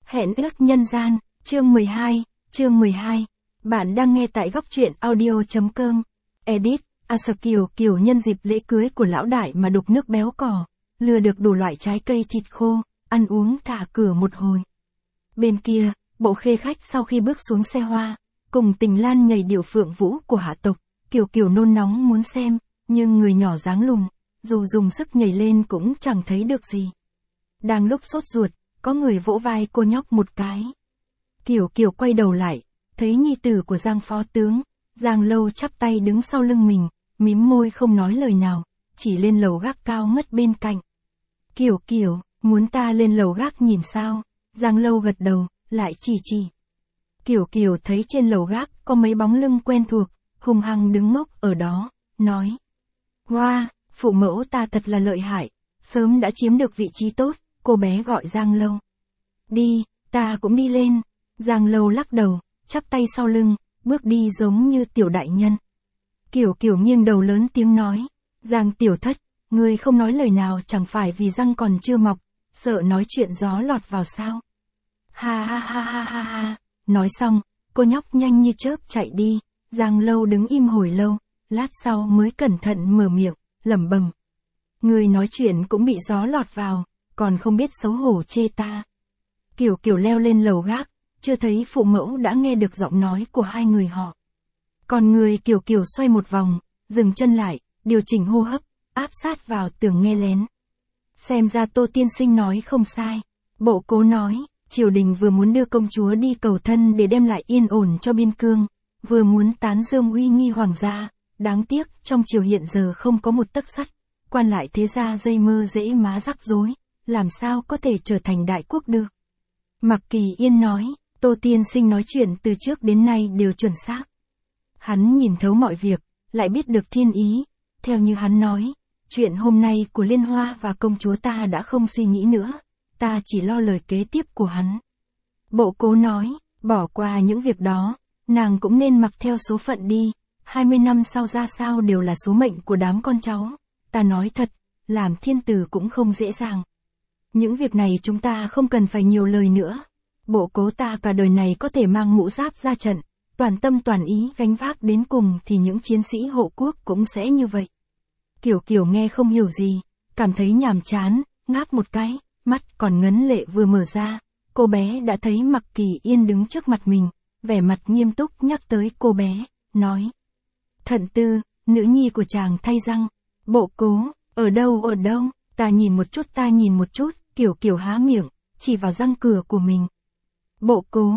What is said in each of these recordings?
Hẹn ước nhân gian, chương 12. Bạn đang nghe tại góc truyện audio.com. Edit, Kiều nhân dịp lễ cưới của lão đại mà đục nước béo cò, lừa được đủ loại trái cây thịt khô, ăn uống thả cửa một hồi. Bên kia, Bộ Khê Khách sau khi bước xuống xe hoa, cùng Tình Lan nhảy điệu phượng vũ của hạ tộc, Kiều nôn nóng muốn xem, nhưng người nhỏ dáng lùn, dù dùng sức nhảy lên cũng chẳng thấy được gì. Đang lúc sốt ruột, có người vỗ vai cô nhóc một cái. Kiều quay đầu lại, thấy nhi tử của Giang phó tướng, Giang Lâu chắp tay đứng sau lưng mình, mím môi không nói lời nào, chỉ lên lầu gác cao ngất bên cạnh. Kiều, muốn ta lên lầu gác nhìn sao? Giang Lâu gật đầu, lại chỉ. Kiều thấy trên lầu gác có mấy bóng lưng quen thuộc, hùng hăng đứng ngốc ở đó, nói. Wow, phụ mẫu ta thật là lợi hại, sớm đã chiếm được vị trí tốt, cô bé gọi Giang Lâu. Đi, ta cũng đi lên. Giang Lâu lắc đầu, chắp tay sau lưng, bước đi giống như tiểu đại nhân. Kiều nghiêng đầu lớn tiếng nói. Giang tiểu thất, ngươi không nói lời nào chẳng phải vì răng còn chưa mọc, sợ nói chuyện gió lọt vào sao? Ha. Nói xong, cô nhóc nhanh như chớp chạy đi. Giang Lâu đứng im hồi lâu, lát sau mới cẩn thận mở miệng, lẩm bẩm. Ngươi nói chuyện cũng bị gió lọt vào, còn không biết xấu hổ chê ta. Kiều leo lên lầu gác, chưa thấy phụ mẫu đã nghe được giọng nói của hai người họ. Còn người Kiều xoay một vòng, dừng chân lại, điều chỉnh hô hấp, áp sát vào tường nghe lén. Xem ra Tô tiên sinh nói không sai. Bộ Cố nói, triều đình vừa muốn đưa công chúa đi cầu thân để đem lại yên ổn cho biên cương, vừa muốn tán dương uy nghi hoàng gia, đáng tiếc trong triều hiện giờ không có một tấc sắt, quan lại thế gia dây mơ dễ má rắc rối, làm sao có thể trở thành đại quốc được. Mạc Kỳ Yên nói, Tô tiên sinh nói chuyện từ trước đến nay đều chuẩn xác. Hắn nhìn thấu mọi việc, lại biết được thiên ý, theo như hắn nói, chuyện hôm nay của Liên Hoa và công chúa ta đã không suy nghĩ nữa, ta chỉ lo lời kế tiếp của hắn. Bộ Cố nói, bỏ qua những việc đó, nàng cũng nên mặc theo số phận đi, 20 năm sau ra sao đều là số mệnh của đám con cháu, ta nói thật, làm thiên tử cũng không dễ dàng. Những việc này chúng ta không cần phải nhiều lời nữa. Bộ Cố ta cả đời này có thể mang mũ giáp ra trận, toàn tâm toàn ý gánh vác đến cùng thì những chiến sĩ hộ quốc cũng sẽ như vậy. Kiều nghe không hiểu gì, cảm thấy nhàm chán, ngáp một cái, mắt còn ngấn lệ vừa mở ra, cô bé đã thấy Mạc Kỳ Yên đứng trước mặt mình, vẻ mặt nghiêm túc nhắc tới cô bé, nói. Thận Tư, nữ nhi của chàng thay răng. Bộ Cố, ở đâu, ta nhìn một chút, Kiều há miệng, chỉ vào răng cửa của mình. Bộ Cố,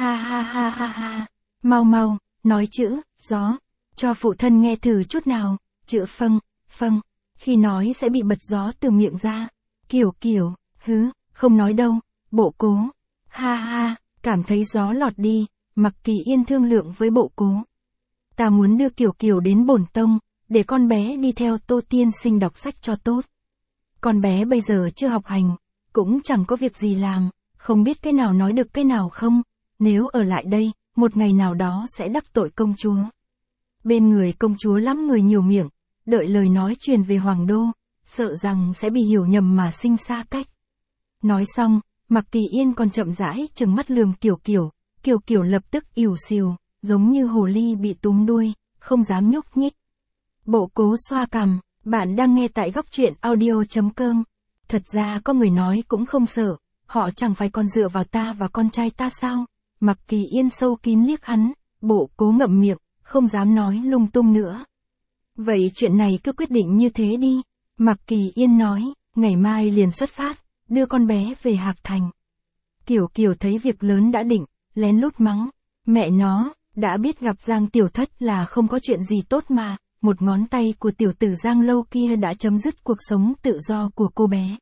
ha, mau, nói chữ, gió, cho phụ thân nghe thử chút nào, chữ phâng, khi nói sẽ bị bật gió từ miệng ra. Kiều, không nói đâu. Bộ Cố, ha, cảm thấy gió lọt đi. Mạc Kỳ Yên thương lượng với Bộ Cố. Ta muốn đưa Kiều đến bổn tông, để con bé đi theo Tô tiên sinh đọc sách cho tốt. Con bé bây giờ chưa học hành, cũng chẳng có việc gì làm, không biết cái nào nói được cái nào không, nếu ở lại đây, một ngày nào đó sẽ đắc tội công chúa. Bên người công chúa lắm người nhiều miệng, đợi lời nói truyền về hoàng đô, sợ rằng sẽ bị hiểu nhầm mà sinh xa cách. Nói xong, Mạc Kỳ Yên còn chậm rãi trừng mắt lườm Kiều lập tức ỉu xìu, giống như hồ ly bị túm đuôi, không dám nhúc nhích. Bộ Cố xoa cằm, bạn đang nghe tại góc truyện audio.com. Thật ra có người nói cũng không sợ, họ chẳng phải còn dựa vào ta và con trai ta sao? Mạc Kỳ Yên sâu kín liếc hắn, Bộ Cố ngậm miệng, không dám nói lung tung nữa. Vậy chuyện này cứ quyết định như thế đi. Mạc Kỳ Yên nói, ngày mai liền xuất phát, đưa con bé về Hạc Thành. Kiều thấy việc lớn đã định, lén lút mắng, mẹ nó, đã biết gặp Giang tiểu thất là không có chuyện gì tốt mà, một ngón tay của tiểu tử Giang Lâu kia đã chấm dứt cuộc sống tự do của cô bé.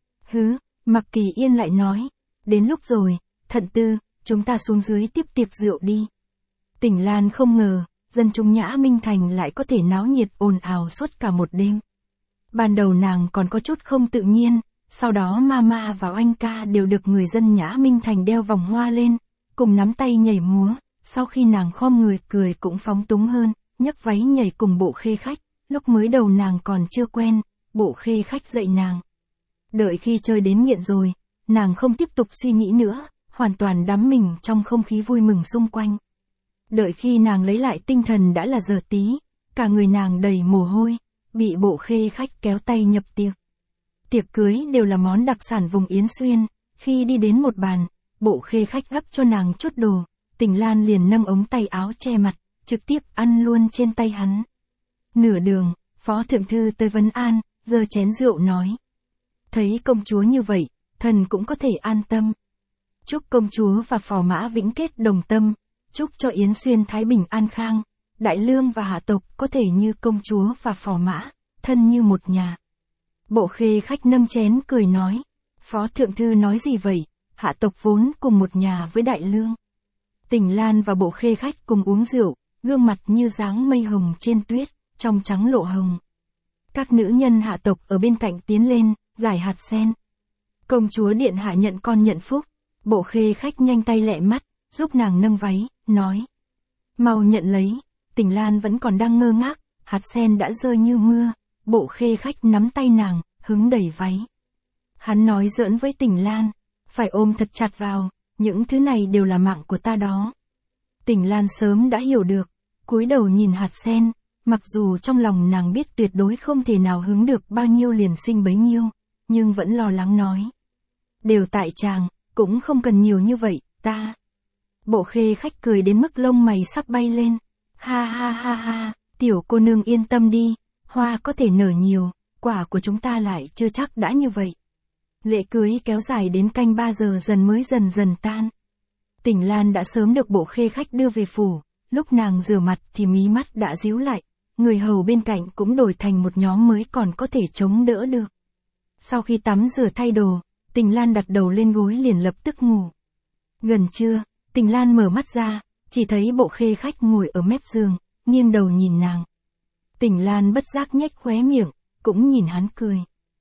Mạc Kỳ Yên lại nói, đến lúc rồi, Thận Tư, chúng ta xuống dưới tiếp tiệc rượu đi. Tỉnh Lan không ngờ, dân chúng Nhã Minh Thành lại có thể náo nhiệt ồn ào suốt cả một đêm. Ban đầu nàng còn có chút không tự nhiên, sau đó Mama và Oanh ca đều được người dân Nhã Minh Thành đeo vòng hoa lên, cùng nắm tay nhảy múa, sau khi nàng khom người cười cũng phóng túng hơn, nhấc váy nhảy cùng Bộ Khê Khách, lúc mới đầu nàng còn chưa quen, Bộ Khê Khách dạy nàng. Đợi khi chơi đến nghiện rồi, nàng không tiếp tục suy nghĩ nữa, hoàn toàn đắm mình trong không khí vui mừng xung quanh. Đợi khi nàng lấy lại tinh thần đã là giờ tí, cả người nàng đầy mồ hôi, bị bộ khê khách kéo tay nhập tiệc. Tiệc cưới đều là món đặc sản vùng Yến Xuyên, khi đi đến một bàn, bộ khê khách gắp cho nàng chút đồ, Tình Lan liền nâng ống tay áo che mặt, trực tiếp ăn luôn trên tay hắn. Nửa đường, Phó Thượng Thư tới vấn an, giơ chén rượu nói. Thấy công chúa như vậy, thần cũng có thể an tâm. Chúc công chúa và phò mã vĩnh kết đồng tâm, chúc cho Yến Xuyên thái bình an khang, đại lương và hạ tộc có thể như công chúa và phò mã, thân như một nhà. Bộ khê khách nâng chén cười nói, Phó Thượng Thư nói gì vậy, hạ tộc vốn cùng một nhà với đại lương. Tình Lan và bộ khê khách cùng uống rượu, gương mặt như dáng mây hồng trên tuyết, trong trắng lộ hồng. Các nữ nhân hạ tộc ở bên cạnh tiến lên, giải hạt sen. Công chúa điện hạ nhận con nhận phúc, bộ khê khách nhanh tay lẹ mắt, giúp nàng nâng váy, nói. Mau nhận lấy, Tình Lan vẫn còn đang ngơ ngác, hạt sen đã rơi như mưa, bộ khê khách nắm tay nàng, hứng đẩy váy. Hắn nói giỡn với Tình Lan, phải ôm thật chặt vào, những thứ này đều là mạng của ta đó. Tình Lan sớm đã hiểu được, cúi đầu nhìn hạt sen, mặc dù trong lòng nàng biết tuyệt đối không thể nào hứng được bao nhiêu liền sinh bấy nhiêu, nhưng vẫn lo lắng nói. Đều tại chàng, cũng không cần nhiều như vậy, ta. Bộ khê khách cười đến mức lông mày sắp bay lên. Ha ha ha ha, tiểu cô nương yên tâm đi, hoa có thể nở nhiều, quả của chúng ta lại chưa chắc đã như vậy. Lễ cưới kéo dài đến canh 3 giờ dần mới dần dần tan. Tình Lan đã sớm được bộ khê khách đưa về phủ, lúc nàng rửa mặt thì mí mắt đã díu lại, người hầu bên cạnh cũng đổi thành một nhóm mới còn có thể chống đỡ được. Sau khi tắm rửa thay đồ, Tình Lan đặt đầu lên gối liền lập tức ngủ. Gần trưa, Tình Lan mở mắt ra, chỉ thấy bộ khê khách ngồi ở mép giường, nghiêng đầu nhìn nàng. Tình Lan bất giác nhếch khóe miệng, cũng nhìn hắn cười.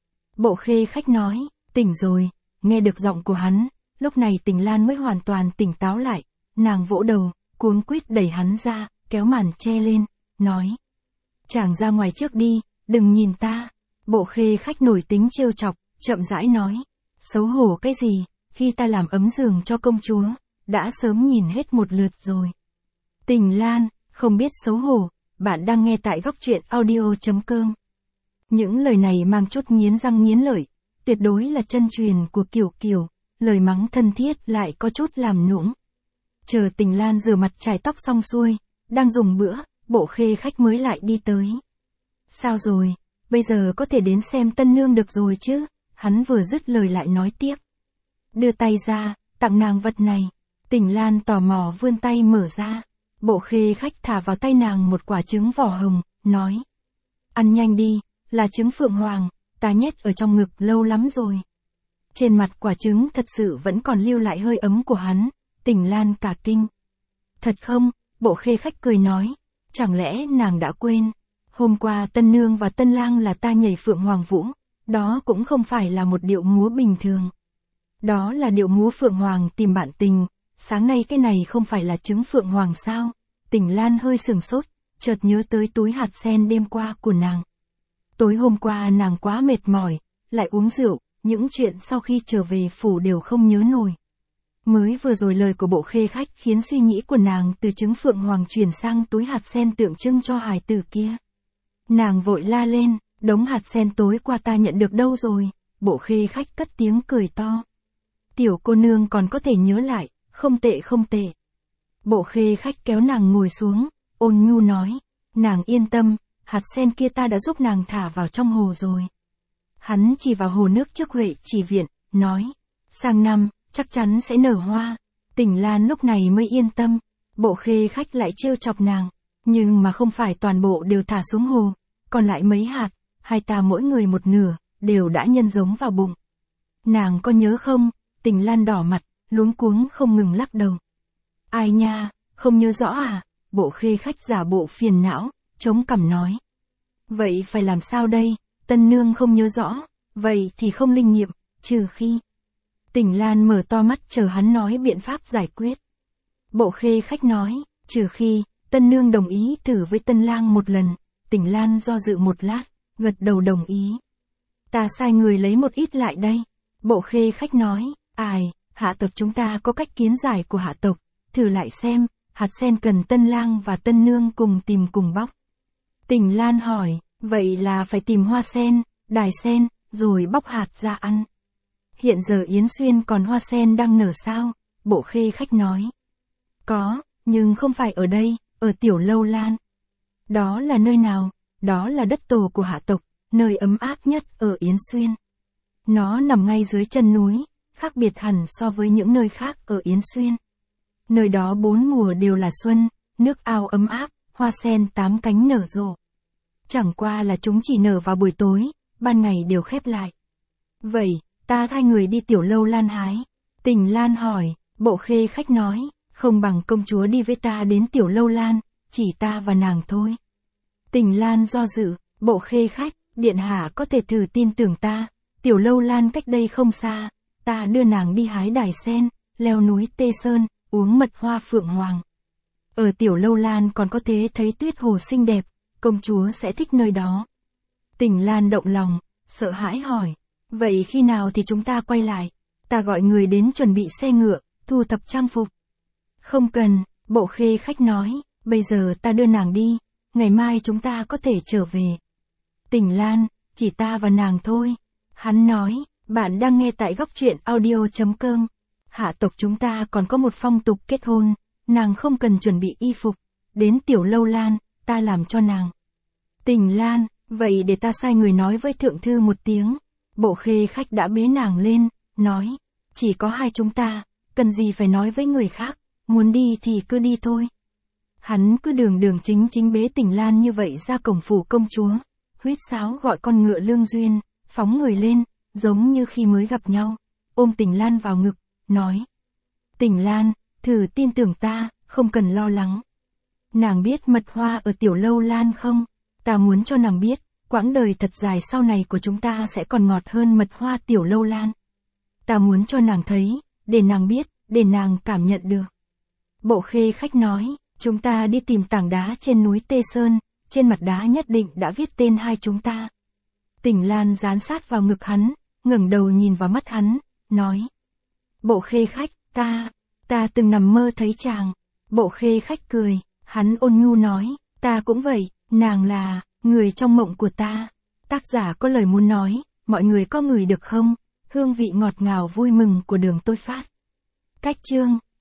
Bộ khê khách nói, tỉnh rồi, nghe được giọng của hắn, lúc này Tình Lan mới hoàn toàn tỉnh táo lại, nàng vỗ đầu, cuống quýt đẩy hắn ra, kéo màn che lên, nói. Chàng ra ngoài trước đi, đừng nhìn ta. Bộ khê khách nổi tính trêu chọc, chậm rãi nói. Xấu hổ cái gì, khi ta làm ấm giường cho công chúa, đã sớm nhìn hết một lượt rồi. Tình Lan, không biết xấu hổ, bạn đang nghe tại góc truyện audio.com. Những lời này mang chút nghiến răng nghiến lợi, tuyệt đối là chân truyền của Kiều Kiều, lời mắng thân thiết lại có chút làm nũng. Chờ Tình Lan rửa mặt chải tóc xong xuôi, đang dùng bữa, bộ khê khách mới lại đi tới. Sao rồi, bây giờ có thể đến xem tân nương được rồi chứ, hắn vừa dứt lời lại nói tiếp. Đưa tay ra, tặng nàng vật này. Tình Lan tò mò vươn tay mở ra, bộ khê khách thả vào tay nàng một quả trứng vỏ hồng, nói. Ăn nhanh đi, là trứng phượng hoàng, ta nhét ở trong ngực lâu lắm rồi. Trên mặt quả trứng thật sự vẫn còn lưu lại hơi ấm của hắn, Tình Lan cả kinh. Thật không, bộ khê khách cười nói, chẳng lẽ nàng đã quên, hôm qua tân nương và tân lang là ta nhảy phượng hoàng vũ, đó cũng không phải là một điệu múa bình thường. Đó là điệu múa phượng hoàng tìm bạn tình, sáng nay cái này không phải là trứng phượng hoàng sao? Tình Lan hơi sửng sốt, chợt nhớ tới túi hạt sen đêm qua của nàng. Tối hôm qua nàng quá mệt mỏi, lại uống rượu, những chuyện sau khi trở về phủ đều không nhớ nổi. Mới vừa rồi lời của bộ khê khách khiến suy nghĩ của nàng từ trứng phượng hoàng chuyển sang túi hạt sen tượng trưng cho hài tử kia. Nàng vội la lên, đống hạt sen tối qua ta nhận được đâu rồi? Bộ khê khách cất tiếng cười to. Tiểu cô nương còn có thể nhớ lại, không tệ không tệ. Bộ khê khách kéo nàng ngồi xuống, ôn nhu nói, nàng yên tâm, hạt sen kia ta đã giúp nàng thả vào trong hồ rồi. Hắn chỉ vào hồ nước trước Huệ Chỉ Viện, nói, sang năm, chắc chắn sẽ nở hoa. Tình Lan lúc này mới yên tâm, bộ khê khách lại trêu chọc nàng, nhưng mà không phải toàn bộ đều thả xuống hồ, còn lại mấy hạt, hai ta mỗi người một nửa, đều đã nhân giống vào bụng. Nàng có nhớ không? Tình Lan đỏ mặt, luống cuống không ngừng lắc đầu. Ai nha, không nhớ rõ à? Bộ khê khách giả bộ phiền não, chống cằm nói. Vậy phải làm sao đây? Tân nương không nhớ rõ, vậy thì không linh nghiệm, trừ khi. Tình Lan mở to mắt chờ hắn nói biện pháp giải quyết. Bộ khê khách nói, trừ khi, tân nương đồng ý thử với tân lang một lần. Tình Lan do dự một lát, gật đầu đồng ý. Ta sai người lấy một ít lại đây. Bộ khê khách nói, ai, hạ tộc chúng ta có cách kiến giải của hạ tộc, thử lại xem, hạt sen cần tân lang và tân nương cùng tìm cùng bóc. Tình Lan hỏi, vậy là phải tìm hoa sen, đài sen, rồi bóc hạt ra ăn. Hiện giờ Yến Xuyên còn hoa sen đang nở sao? Bộ Khê Khách nói. Có, nhưng không phải ở đây, ở Tiểu Lâu Lan. Đó là nơi nào? Đó là đất tổ của hạ tộc, nơi ấm áp nhất ở Yến Xuyên. Nó nằm ngay dưới chân núi, khác biệt hẳn so với những nơi khác ở Yến Xuyên. Nơi đó 4 mùa đều là xuân, nước ao ấm áp, hoa sen 8 cánh nở rộ. Chẳng qua là chúng chỉ nở vào buổi tối, ban ngày đều khép lại. Vậy, ta thay người đi Tiểu Lâu Lan hái. Tình Lan hỏi, Bộ Khê Khách nói, không bằng công chúa đi với ta đến Tiểu Lâu Lan, chỉ ta và nàng thôi. Tình Lan do dự, Bộ Khê Khách, điện hạ có thể thử tin tưởng ta, Tiểu Lâu Lan cách đây không xa, ta đưa nàng đi hái đài sen, leo núi Tê Sơn, uống mật hoa phượng hoàng. Ở Tiểu Lâu Lan còn có thể thấy tuyết hồ xinh đẹp, công chúa sẽ thích nơi đó. Tình Lan động lòng, sợ hãi hỏi, vậy khi nào thì chúng ta quay lại? Ta gọi người đến chuẩn bị xe ngựa, thu thập trang phục. Không cần, Bộ Khê Khách nói, bây giờ ta đưa nàng đi, ngày mai chúng ta có thể trở về. Tình Lan, chỉ ta và nàng thôi. Hắn nói, bạn đang nghe tại góc truyện audio.com. Hạ tộc chúng ta còn có một phong tục kết hôn, nàng không cần chuẩn bị y phục. Đến Tiểu Lâu Lan, ta làm cho nàng. Tình Lan, vậy để ta sai người nói với thượng thư một tiếng. Bộ Khê Khách đã bế nàng lên, nói, chỉ có hai chúng ta, cần gì phải nói với người khác, muốn đi thì cứ đi thôi. Hắn cứ đường chính bế Tình Lan như vậy ra cổng phủ công chúa, huýt sáo gọi con ngựa lương duyên, phóng người lên, giống như khi mới gặp nhau, ôm Tình Lan vào ngực, nói. Tình Lan, thử tin tưởng ta, không cần lo lắng. Nàng biết mật hoa ở Tiểu Lâu Lan không? Ta muốn cho nàng biết, quãng đời thật dài sau này của chúng ta sẽ còn ngọt hơn mật hoa Tiểu Lâu Lan. Ta muốn cho nàng thấy, để nàng biết, để nàng cảm nhận được. Bộ Khê Khách nói, chúng ta đi tìm tảng đá trên núi Tê Sơn, trên mặt đá nhất định đã viết tên hai chúng ta. Tình Lan dán sát vào ngực hắn, ngẩng đầu nhìn vào mắt hắn, nói. Bộ Khê Khách, ta từng nằm mơ thấy chàng. Bộ Khê Khách cười, hắn ôn nhu nói, ta cũng vậy, nàng là người trong mộng của ta. Tác giả có lời muốn nói, mọi người có ngửi được không? Hương vị ngọt ngào vui mừng của đường tôi phát. Cách chương